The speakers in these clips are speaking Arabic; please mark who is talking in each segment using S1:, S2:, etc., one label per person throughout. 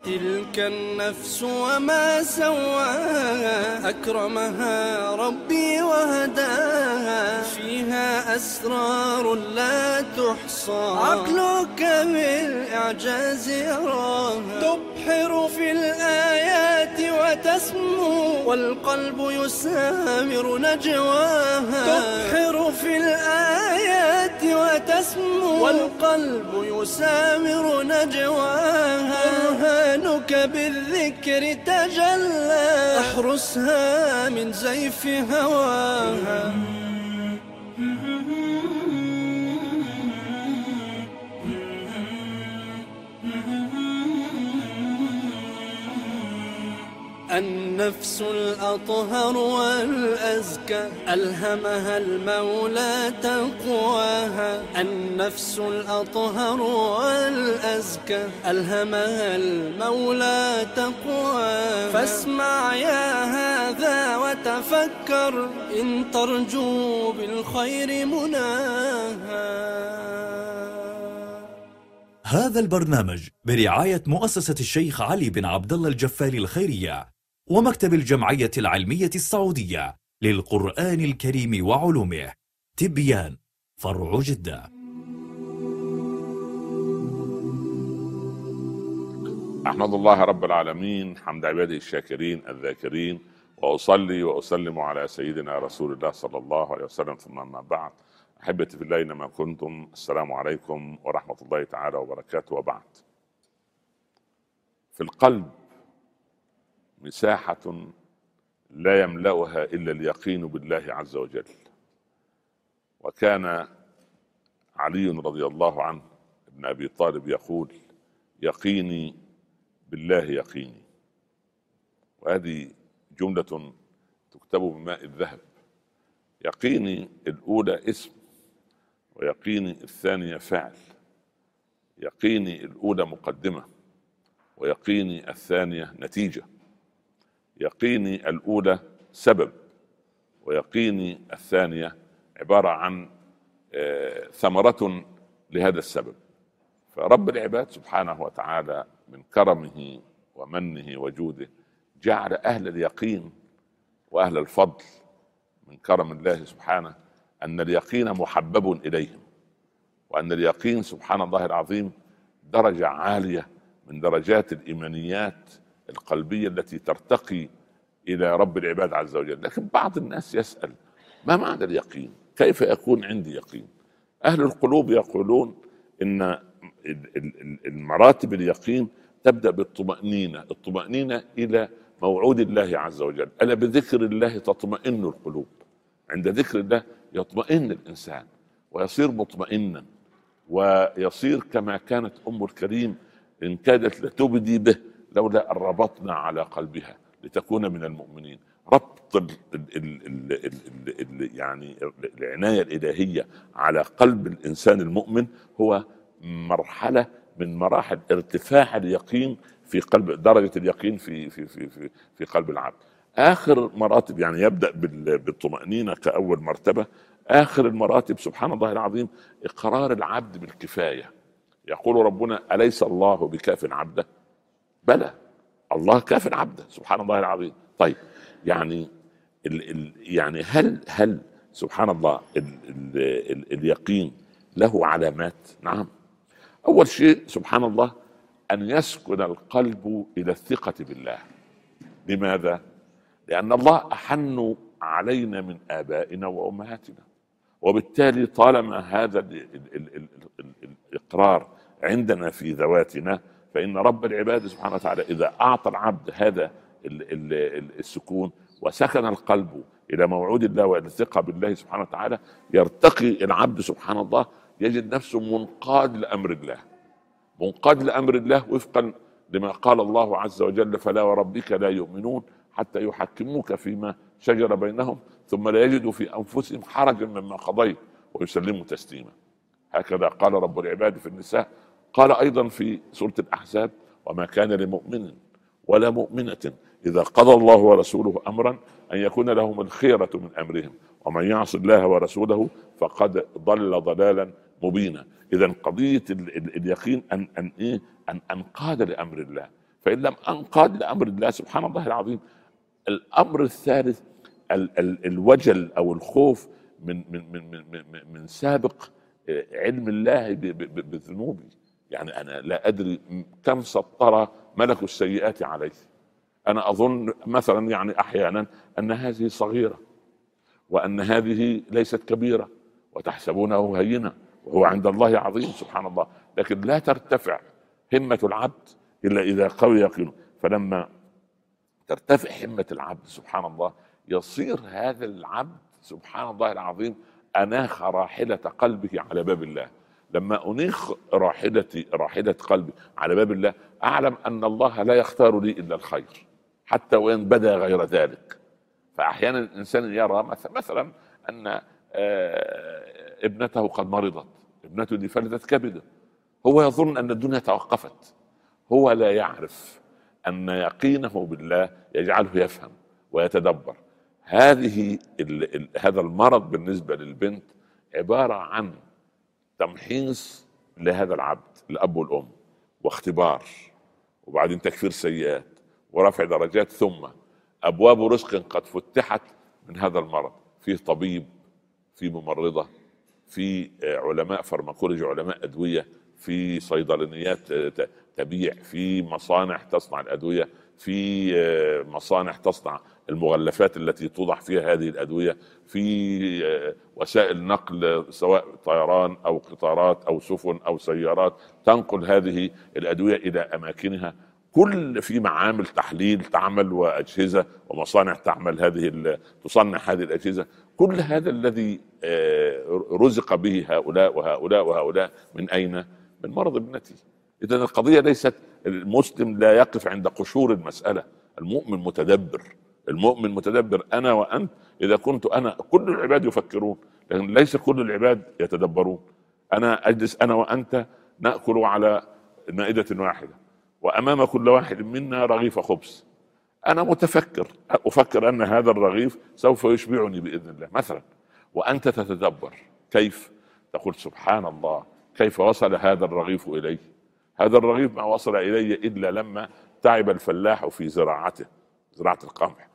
S1: تلك النفس وما سواها، أكرمها ربي وهداها، فيها أسرار لا تحصى، عقلك بالإعجاز يراها، تبحر في الآيات وتسمو، والقلب يسامر نجواها، تبحر في الآيات وتسمو، والقلب يسامر نجواها، برهانك بالذكر تجلى، احرسها من زيف هواها. النفس الأطهر والأزكى، ألهمها المولى تقواها، النفس الأطهر والأزكى، ألهمها المولى تقواها، فاسمع يا هذا وتفكر، إن ترجو بالخير مناها.
S2: هذا البرنامج برعاية مؤسسة الشيخ علي بن عبد الله الجفاري الخيرية ومكتب الجمعية العلمية السعودية للقرآن الكريم وعلومه، تبيان، فرع جدة.
S3: أحمد الله رب العالمين حمد عباده الشاكرين الذاكرين، وأصلي وأسلم على سيدنا رسول الله صلى الله عليه وسلم، ثم أما بعد. أحبتي في الله أينما كنتم، السلام عليكم ورحمة الله تعالى وبركاته. وبعد، في القلب مساحة لا يملأها إلا اليقين بالله عز وجل. وكان علي رضي الله عنه ابن أبي طالب يقول: يقيني بالله يقيني. وهذه جملة تكتب بماء الذهب. يقيني الأولى اسم، ويقيني الثانية فعل. يقيني الأولى مقدمة، ويقيني الثانية نتيجة. يقيني الأولى سبب، ويقيني الثانية عبارة عن ثمرة لهذا السبب. فرب العباد سبحانه وتعالى من كرمه ومنه وجوده جعل أهل اليقين وأهل الفضل من كرم الله سبحانه أن اليقين محبب إليهم، وأن اليقين سبحان الله العظيم درجة عالية من درجات الإيمانيات القلبية التي ترتقي إلى رب العباد عز وجل. لكن بعض الناس يسأل: ما معنى اليقين؟ كيف يكون عندي يقين؟ أهل القلوب يقولون إن المراتب اليقين تبدأ بالطمأنينة، الطمأنينة إلى موعود الله عز وجل. ألا بذكر الله تطمئن القلوب. عند ذكر الله يطمئن الإنسان ويصير مطمئنا، ويصير كما كانت أم الكريم إن كادت لتبدي به لولا أن ربطنا على قلبها لتكون من المؤمنين. ربط يعني العناية الإلهية على قلب الإنسان المؤمن هو مرحلة من مراحل ارتفاع اليقين في قلب، درجة اليقين في قلب العبد. آخر مراتب يعني يبدأ بالطمأنينة كأول مرتبة. آخر المراتب سبحان الله العظيم إقرار العبد بالكفاية. يقول ربنا: أليس الله بكاف عبده؟ بلى، الله كاف عبده سبحان الله العظيم. طيب، يعني يعني هل سبحان الله اليقين له علامات؟ نعم. أول شيء سبحان الله أن يسكن القلب إلى الثقة بالله. لماذا؟ لأن الله أحن علينا من آبائنا وأمهاتنا، وبالتالي طالما هذا الإقرار عندنا في ذواتنا، فإن رب العباد سبحانه وتعالى إذا أعطى العبد هذا السكون وسكن القلب إلى موعود الله وإلى الثقة بالله سبحانه وتعالى، يرتقي العبد سبحان الله، يجد نفسه منقاد لأمر الله، منقاد لأمر الله وفقا لما قال الله عز وجل: فلا وربك لا يؤمنون حتى يحكموك فيما شجر بينهم ثم لا يجدوا في أنفسهم حرجا مما قضيت ويسلموا تسليما. هكذا قال رب العباد في النساء. قال أيضا في سورة الأحزاب: وما كان لمؤمن ولا مؤمنة إذا قضى الله ورسوله أمرا أن يكون لهم الخيرة من أمرهم ومن يعص الله ورسوله فقد ضل ضلالا مبينا. إذا قضية اليقين أن أنقاد لأمر الله. فإن لم أنقاد لأمر الله سبحان الله العظيم. الأمر الثالث الوجل أو الخوف من سابق علم الله بذنوبي. يعني أنا لا أدري كم سطر ملك السيئات عليه. أنا أظن مثلا يعني أحيانا أن هذه صغيرة وأن هذه ليست كبيرة وتحسبونه هينة وهو عند الله عظيم سبحان الله. لكن لا ترتفع همة العبد إلا إذا قوي يقينه. فلما ترتفع همة العبد سبحان الله يصير هذا العبد سبحان الله العظيم أناخ راحلة قلبه على باب الله. لما أنيخ راحلة قلبي على باب الله أعلم أن الله لا يختار لي إلا الخير حتى وإن بدا غير ذلك. فأحيانا الإنسان يرى مثلا أن ابنته قد مرضت، ابنته دي فلتت كبده، هو يظن أن الدنيا توقفت. هو لا يعرف أن يقينه بالله يجعله يفهم ويتدبر. هذا المرض بالنسبة للبنت عبارة عن تمحيص لهذا العبد الأب والأم واختبار، وبعدين تكفير سيئات ورفع درجات، ثم أبواب رزق قد فتحت من هذا المرض. فيه طبيب، في ممرضة، في علماء فارماكولوجي، علماء أدوية، في صيدلانيات تبيع، في مصانع تصنع الأدوية، في مصانع تصنع المغلفات التي توضع فيها هذه الأدوية، في وسائل نقل سواء طيران أو قطارات أو سفن أو سيارات تنقل هذه الأدوية إلى أماكنها. كل في معامل تحليل تعمل وأجهزة ومصانع تعمل تصنع هذه الأجهزة. كل هذا الذي رزق به هؤلاء وهؤلاء وهؤلاء من أين؟ من مرض ابنتي. إذن القضية ليست المسلم لا يقف عند قشور المسألة. المؤمن متدبر، المؤمن متدبر. أنا وأنت إذا كنت أنا، كل العباد يفكرون لكن ليس كل العباد يتدبرون. أنا أجلس أنا وأنت نأكل على مائدة واحدة وأمام كل واحد منا رغيف خبز. أنا متفكر، أفكر أن هذا الرغيف سوف يشبعني بإذن الله مثلا، وأنت تتدبر كيف تقول سبحان الله كيف وصل هذا الرغيف إلي. هذا الرغيف ما وصل إلي إلا لما تعب الفلاح في زراعته، زراعة القمح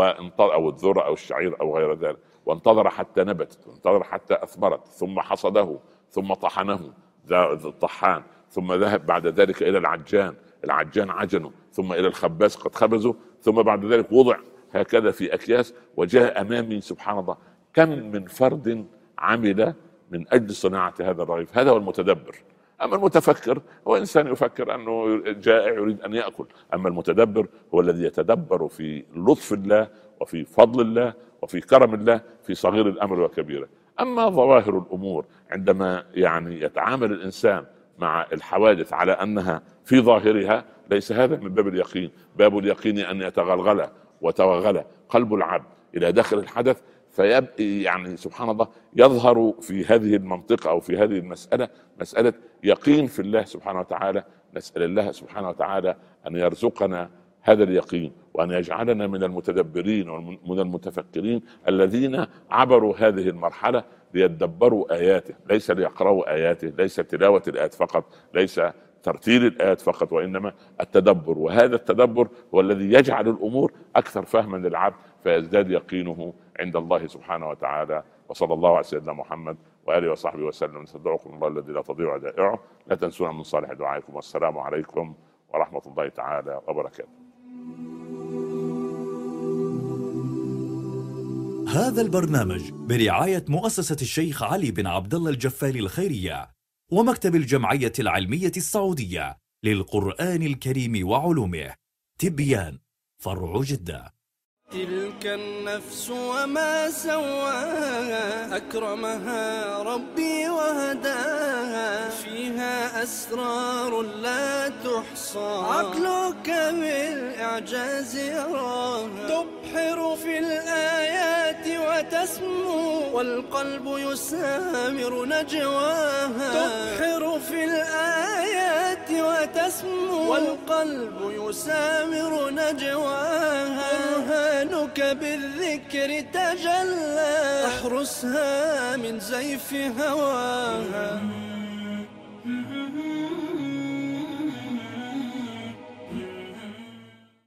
S3: أو الذرة أو الشعير أو غير ذلك، وانتظر حتى نبتت، وانتظر حتى أثمرت، ثم حصده، ثم طحنه الطحان، ثم ذهب بعد ذلك إلى العجان عجنه، ثم إلى الخباز قد خبزه، ثم بعد ذلك وضع هكذا في أكياس وجاء أمامي. سبحان الله كم من فرد عمل من أجل صناعة هذا الرغيف. هذا هو المتدبر. أما المتفكر هو إنسان يفكر أنه جائع يريد أن يأكل. أما المتدبر هو الذي يتدبر في لطف الله وفي فضل الله وفي كرم الله في صغير الأمر وكبيره. أما ظواهر الأمور عندما يعني يتعامل الإنسان مع الحوادث على أنها في ظاهرها، ليس هذا من باب اليقين. باب اليقين أن يتغلغل وتوغل قلب العبد إلى داخل الحدث، فيبقى يعني سبحان الله يظهر في هذه المنطقة أو في هذه المسألة مسألة يقين في الله سبحانه وتعالى. نسأل الله سبحانه وتعالى أن يرزقنا هذا اليقين، وأن يجعلنا من المتدبرين ومن المتفكرين الذين عبروا هذه المرحلة ليتدبروا آياته، ليس ليقرأوا آياته، ليس تلاوة الآيات فقط، ليس ترتيل الآيات فقط، وإنما التدبر. وهذا التدبر هو الذي يجعل الأمور أكثر فهما للعبد فيزداد يقينه عند الله سبحانه وتعالى. وصلى الله على سيدنا محمد وآله وصحبه وسلم. نستودعكم الله الذي لا تضيع ودائعه، لا تنسونا من صالح دعائكم، والسلام عليكم ورحمة الله تعالى وبركاته.
S2: هذا البرنامج برعاية مؤسسة الشيخ علي بن عبد الله الجفالي الخيرية ومكتب الجمعية العلمية السعودية للقرآن الكريم وعلومه، تبيان، فرع جدة.
S1: تلك النفس وما سواها، أكرمها ربي وهداها، فيها أسرار لا تحصى، عقلك بالإعجاز يراها، تبحر في الآيات وتسمو، والقلب يسامر نجواها، تبحر في الآيات وتسمو، والقلب يسامر نجواها، برهانك بالذكر تجلى، احرسها من زيف هواها.